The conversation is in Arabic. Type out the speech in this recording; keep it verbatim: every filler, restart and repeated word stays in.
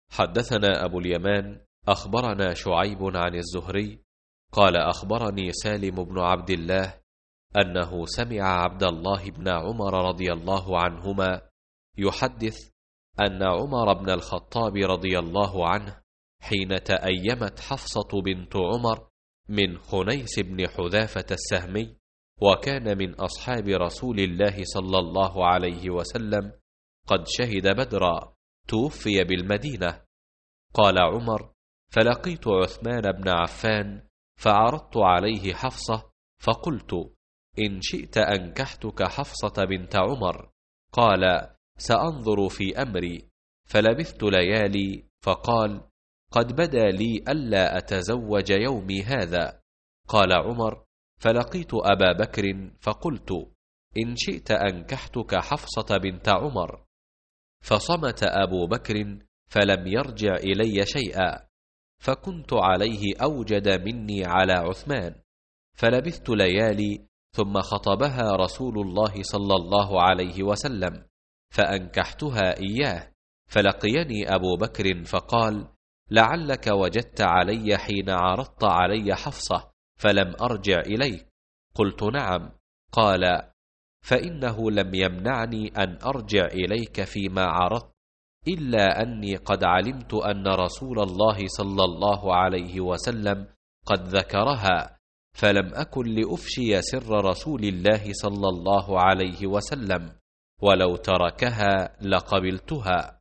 حدثنا أبو اليمان أخبرنا شعيب عن الزهري قال أخبرني سالم بن عبد الله أنه سمع عبد الله بن عمر رضي الله عنهما يحدث أن عمر بن الخطاب رضي الله عنه حين تأيمت حفصة بنت عمر من خنيس بن حذافة السهمي، وكان من أصحاب رسول الله صلى الله عليه وسلم، قد شهد بدرا، توفي بالمدينة. قال عمر: فلقيت عثمان بن عفان فعرضت عليه حفصة فقلت: إن شئت أنكحتك حفصة بنت عمر. قال: سأنظر في أمري. فلبثت ليالي، فقال: قد بدا لي ألا أتزوج يومي هذا. قال عمر: فلقيت أبا بكر فقلت: إن شئت أنكحتك حفصة بنت عمر. فصمت أبو بكر فلم يرجع إلي شيئا، فكنت عليه أوجد مني على عثمان. فلبثت ليالي، ثم خطبها رسول الله صلى الله عليه وسلم، فأنكحتها إياه. فلقيني أبو بكر فقال: لعلك وجدت علي حين عرضت علي حفصة فلم أرجع إليك. قلت: نعم. قال: فإنه لم يمنعني أن أرجع إليك فيما عرضت، إلا أني قد علمت أن رسول الله صلى الله عليه وسلم قد ذكرها، فلم أكن لأفشي سر رسول الله صلى الله عليه وسلم، ولو تركها لقبلتها.